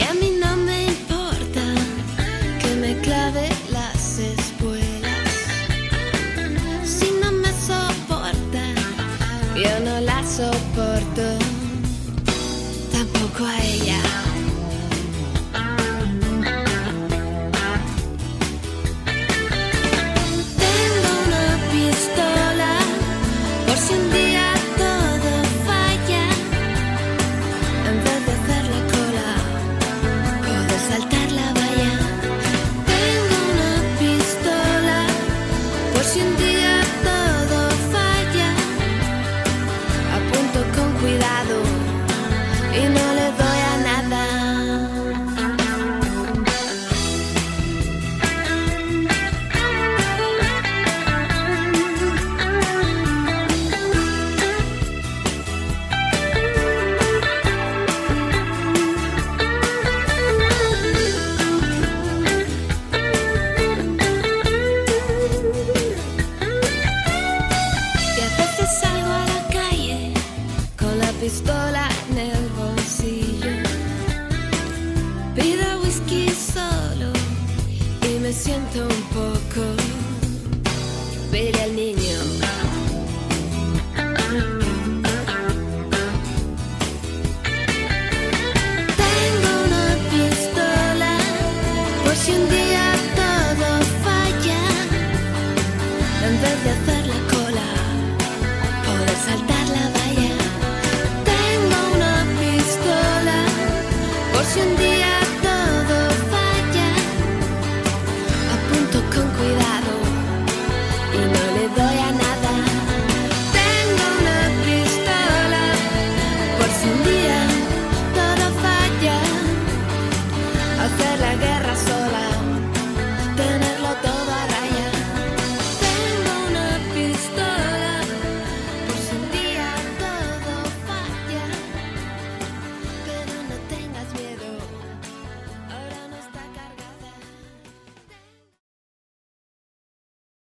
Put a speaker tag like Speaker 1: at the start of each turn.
Speaker 1: a mí no me importa que me clave las espuelas. Si no me soporta, yo no la soporto, tampoco a ella. Tengo una pistola por si un día todo falla. En vez de hacer la cola, puedo saltar la valla. Tengo una pistola por si un día todo falla. Apunto con cuidado y no le doy a nada. Y a veces salgo a la calle con la pistola en el bolsillo. Pido whisky solo y me siento un